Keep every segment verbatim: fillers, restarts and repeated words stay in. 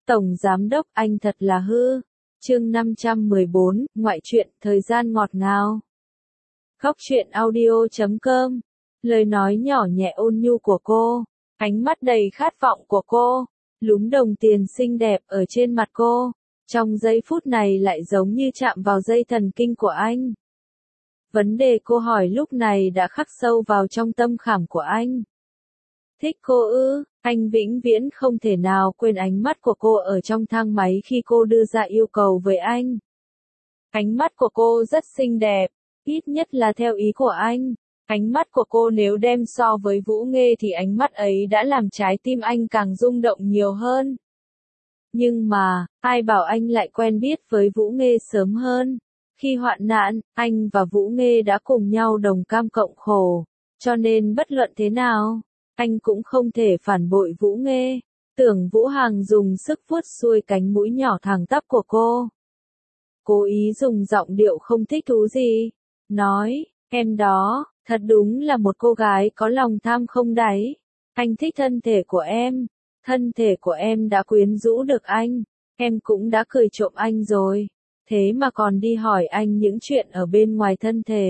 Tổng Giám Đốc anh thật là hư. Chương năm trăm mười bốn, ngoại truyện, thời gian ngọt ngào. Góc truyện audio chấm com. Lời nói nhỏ nhẹ ôn nhu của cô, ánh mắt đầy khát vọng của cô, lúm đồng tiền xinh đẹp ở trên mặt cô, trong giây phút này lại giống như chạm vào dây thần kinh của anh. Vấn đề cô hỏi lúc này đã khắc sâu vào trong tâm khảm của anh. Thích cô ư? Anh vĩnh viễn không thể nào quên ánh mắt của cô ở trong thang máy khi cô đưa ra yêu cầu với anh. Ánh mắt của cô rất xinh đẹp, ít nhất là theo ý của anh. Ánh mắt của cô nếu đem so với Vũ Nghê thì ánh mắt ấy đã làm trái tim anh càng rung động nhiều hơn. Nhưng mà, ai bảo anh lại quen biết với Vũ Nghê sớm hơn. Khi hoạn nạn, anh và Vũ Nghê đã cùng nhau đồng cam cộng khổ, cho nên bất luận thế nào, anh cũng không thể phản bội Vũ Nghê. Tưởng Vũ Hằng dùng sức vuốt xuôi cánh mũi nhỏ thẳng tắp của cô. Cố ý dùng giọng điệu không thích thú gì. Nói, em đó, thật đúng là một cô gái có lòng tham không đáy. Anh thích thân thể của em. Thân thể của em đã quyến rũ được anh. Em cũng đã cười trộm anh rồi. Thế mà còn đi hỏi anh những chuyện ở bên ngoài thân thể.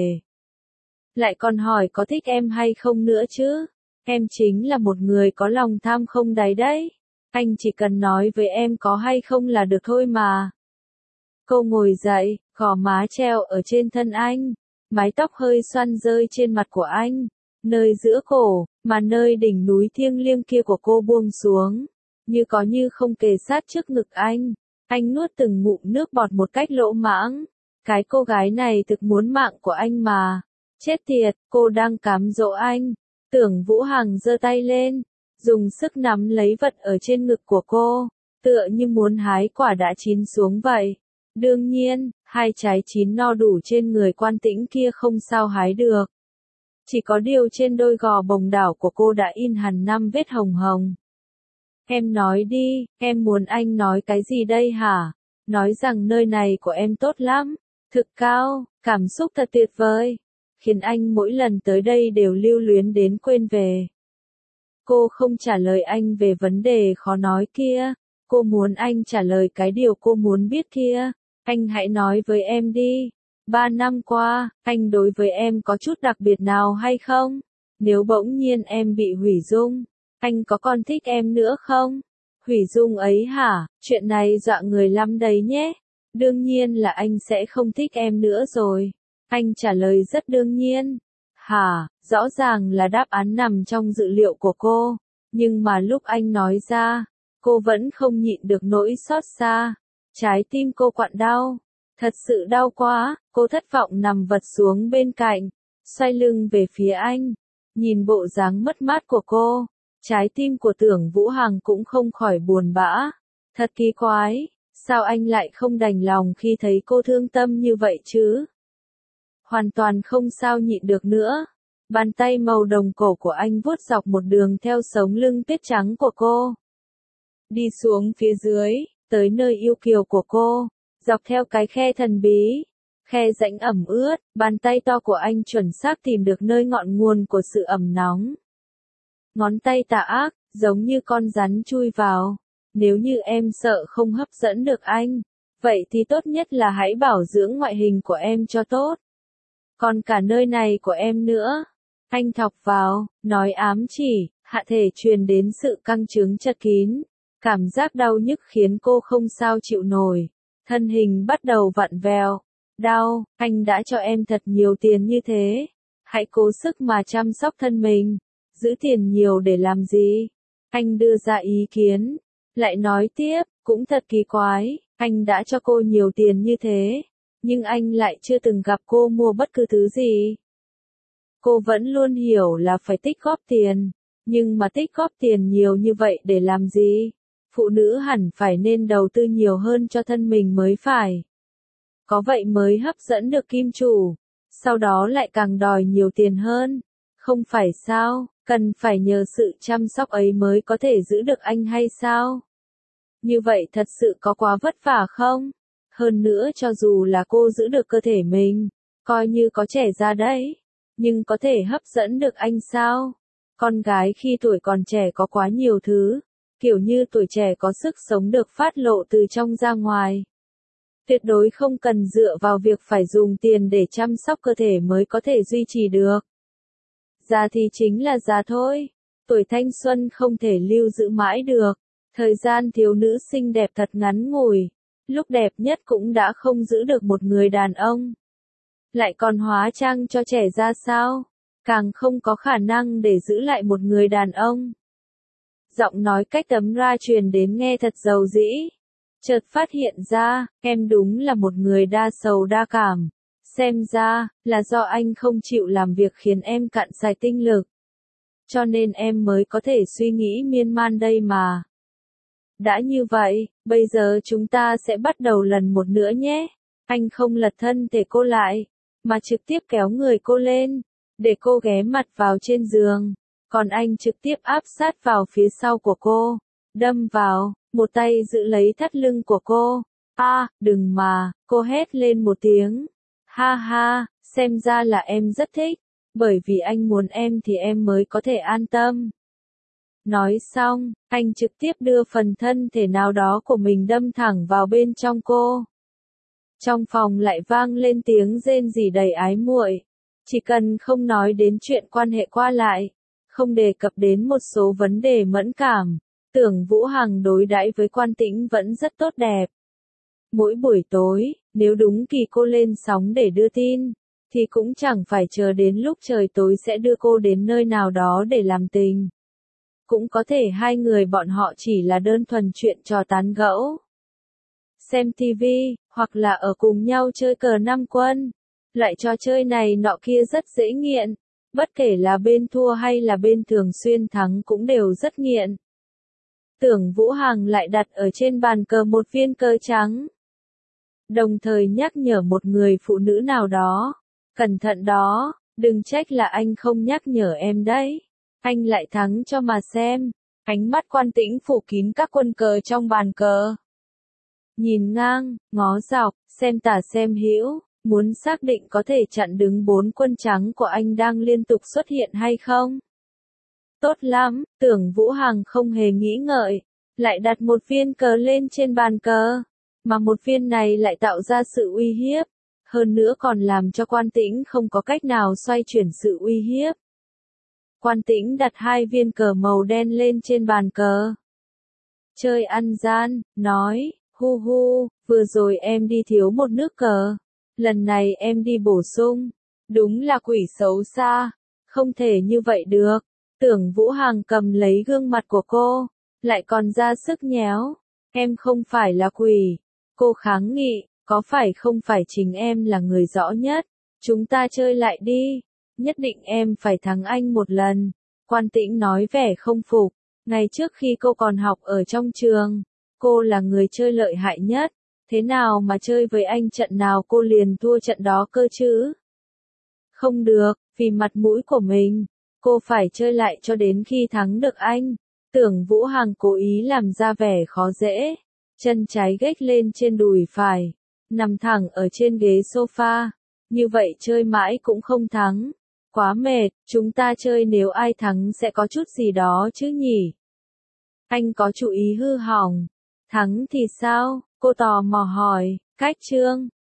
Lại còn hỏi có thích em hay không nữa chứ. Em chính là một người có lòng tham không đáy đấy. Anh chỉ cần nói với em có hay không là được thôi mà. Cô ngồi dậy, gò má treo ở trên thân anh. Mái tóc hơi xoăn rơi trên mặt của anh. Nơi giữa cổ, mà nơi đỉnh núi thiêng liêng kia của cô buông xuống. Như có như không kề sát trước ngực anh. Anh nuốt từng ngụm nước bọt một cách lỗ mãng. Cái cô gái này thực muốn mạng của anh mà. Chết tiệt, cô đang cám dỗ anh. Tưởng Vũ Hằng giơ tay lên, dùng sức nắm lấy vật ở trên ngực của cô, tựa như muốn hái quả đã chín xuống vậy. Đương nhiên, hai trái chín no đủ trên người Quan Tĩnh kia không sao hái được. Chỉ có điều trên đôi gò bồng đảo của cô đã in hằn năm vết hồng hồng. Em nói đi, em muốn anh nói cái gì đây hả? Nói rằng nơi này của em tốt lắm, thực cao, cảm xúc thật tuyệt vời. Khiến anh mỗi lần tới đây đều lưu luyến đến quên về. Cô không trả lời anh về vấn đề khó nói kia. Cô muốn anh trả lời cái điều cô muốn biết kia. Anh hãy nói với em đi. Ba năm qua, anh đối với em có chút đặc biệt nào hay không? Nếu bỗng nhiên em bị hủy dung, anh có còn thích em nữa không? Hủy dung ấy hả? Chuyện này dọa người lắm đấy nhé. Đương nhiên là anh sẽ không thích em nữa rồi. Anh trả lời rất đương nhiên. Hả, rõ ràng là đáp án nằm trong dự liệu của cô. Nhưng mà lúc anh nói ra, cô vẫn không nhịn được nỗi xót xa. Trái tim cô quặn đau. Thật sự đau quá, cô thất vọng nằm vật xuống bên cạnh. Xoay lưng về phía anh. Nhìn bộ dáng mất mát của cô. Trái tim của Tưởng Vũ Hằng cũng không khỏi buồn bã. Thật kỳ quái, sao anh lại không đành lòng khi thấy cô thương tâm như vậy chứ? Hoàn toàn không sao nhịn được nữa. Bàn tay màu đồng cổ của anh vuốt dọc một đường theo sống lưng tuyết trắng của cô. Đi xuống phía dưới, tới nơi yêu kiều của cô, dọc theo cái khe thần bí, khe rãnh ẩm ướt, bàn tay to của anh chuẩn xác tìm được nơi ngọn nguồn của sự ẩm nóng. Ngón tay tà ác, giống như con rắn chui vào. Nếu như em sợ không hấp dẫn được anh, vậy thì tốt nhất là hãy bảo dưỡng ngoại hình của em cho tốt. Còn cả nơi này của em nữa. Anh thọc vào, nói ám chỉ, hạ thể truyền đến sự căng cứng chật kín. Cảm giác đau nhức khiến cô không sao chịu nổi. Thân hình bắt đầu vặn vẹo. Đau, anh đã cho em thật nhiều tiền như thế. Hãy cố sức mà chăm sóc thân mình. Giữ tiền nhiều để làm gì? Anh đưa ra ý kiến. Lại nói tiếp, cũng thật kỳ quái, anh đã cho cô nhiều tiền như thế. Nhưng anh lại chưa từng gặp cô mua bất cứ thứ gì. Cô vẫn luôn hiểu là phải tích góp tiền. Nhưng mà tích góp tiền nhiều như vậy để làm gì? Phụ nữ hẳn phải nên đầu tư nhiều hơn cho thân mình mới phải. Có vậy mới hấp dẫn được kim chủ. Sau đó lại càng đòi nhiều tiền hơn. Không phải sao, cần phải nhờ sự chăm sóc ấy mới có thể giữ được anh hay sao? Như vậy thật sự có quá vất vả không? Hơn nữa cho dù là cô giữ được cơ thể mình, coi như có trẻ ra đấy, nhưng có thể hấp dẫn được anh sao? Con gái khi tuổi còn trẻ có quá nhiều thứ, kiểu như tuổi trẻ có sức sống được phát lộ từ trong ra ngoài. Tuyệt đối không cần dựa vào việc phải dùng tiền để chăm sóc cơ thể mới có thể duy trì được. Già thì chính là già thôi, tuổi thanh xuân không thể lưu giữ mãi được, thời gian thiếu nữ xinh đẹp thật ngắn ngủi, lúc đẹp nhất cũng đã không giữ được một người đàn ông. Lại còn hóa trang cho trẻ ra sao, càng không có khả năng để giữ lại một người đàn ông. Giọng nói cách tấm ra truyền đến nghe thật dầu dĩ. Chợt phát hiện ra, em đúng là một người đa sầu đa cảm. Xem ra, là do anh không chịu làm việc khiến em cạn sạch tinh lực. Cho nên em mới có thể suy nghĩ miên man đây mà. Đã như vậy, bây giờ chúng ta sẽ bắt đầu lần một nữa nhé. Anh không lật thân thể cô lại, mà trực tiếp kéo người cô lên, để cô ghé mặt vào trên giường. Còn anh trực tiếp áp sát vào phía sau của cô, đâm vào, một tay giữ lấy thắt lưng của cô. A, à, đừng mà, cô hét lên một tiếng. Ha ha, xem ra là em rất thích, bởi vì anh muốn em thì em mới có thể an tâm. Nói xong, anh trực tiếp đưa phần thân thể nào đó của mình đâm thẳng vào bên trong cô. Trong phòng lại vang lên tiếng rên rỉ đầy ái muội. Chỉ cần không nói đến chuyện quan hệ qua lại, không đề cập đến một số vấn đề mẫn cảm, Tưởng Vũ Hằng đối đãi với Quan Tĩnh vẫn rất tốt đẹp. Mỗi buổi tối, nếu đúng kỳ cô lên sóng để đưa tin, thì cũng chẳng phải chờ đến lúc trời tối sẽ đưa cô đến nơi nào đó để làm tình. Cũng có thể hai người bọn họ chỉ là đơn thuần chuyện trò tán gẫu, xem tivi, hoặc là ở cùng nhau chơi cờ năm quân. Loại trò chơi này nọ kia rất dễ nghiện, bất kể là bên thua hay là bên thường xuyên thắng cũng đều rất nghiện. Tưởng Vũ Hằng lại đặt ở trên bàn cờ một viên cờ trắng, đồng thời nhắc nhở một người phụ nữ nào đó, cẩn thận đó, đừng trách là anh không nhắc nhở em đấy, anh lại thắng cho mà xem. Ánh mắt Quan Tĩnh phủ kín các quân cờ trong bàn cờ, nhìn ngang, ngó dọc, xem tả xem hữu, muốn xác định có thể chặn đứng bốn quân trắng của anh đang liên tục xuất hiện hay không. Tốt lắm, Tưởng Vũ Hằng không hề nghĩ ngợi, lại đặt một viên cờ lên trên bàn cờ, mà một viên này lại tạo ra sự uy hiếp, hơn nữa còn làm cho Quan Tĩnh không có cách nào xoay chuyển sự uy hiếp. Quan Tĩnh đặt hai viên cờ màu đen lên trên bàn cờ. Chơi ăn gian, nói, hu hu, vừa rồi em đi thiếu một nước cờ, lần này em đi bổ sung, đúng là quỷ xấu xa, không thể như vậy được. Tưởng Vũ Hằng cầm lấy gương mặt của cô, lại còn ra sức nhéo, em không phải là quỷ. Cô kháng nghị, có phải không phải chính em là người rõ nhất, chúng ta chơi lại đi, nhất định em phải thắng anh một lần. Quan Tĩnh nói vẻ không phục, ngày trước khi cô còn học ở trong trường, cô là người chơi lợi hại nhất, thế nào mà chơi với anh trận nào cô liền thua trận đó cơ chứ? Không được, vì mặt mũi của mình, cô phải chơi lại cho đến khi thắng được anh. Tưởng Vũ Hằng cố ý làm ra vẻ khó dễ, chân trái gếch lên trên đùi phải, nằm thẳng ở trên ghế sofa, như vậy chơi mãi cũng không thắng. Quá mệt, chúng ta chơi nếu ai thắng sẽ có chút gì đó chứ nhỉ? Anh có chú ý hư hỏng. Thắng thì sao? Cô tò mò hỏi. Cách trương,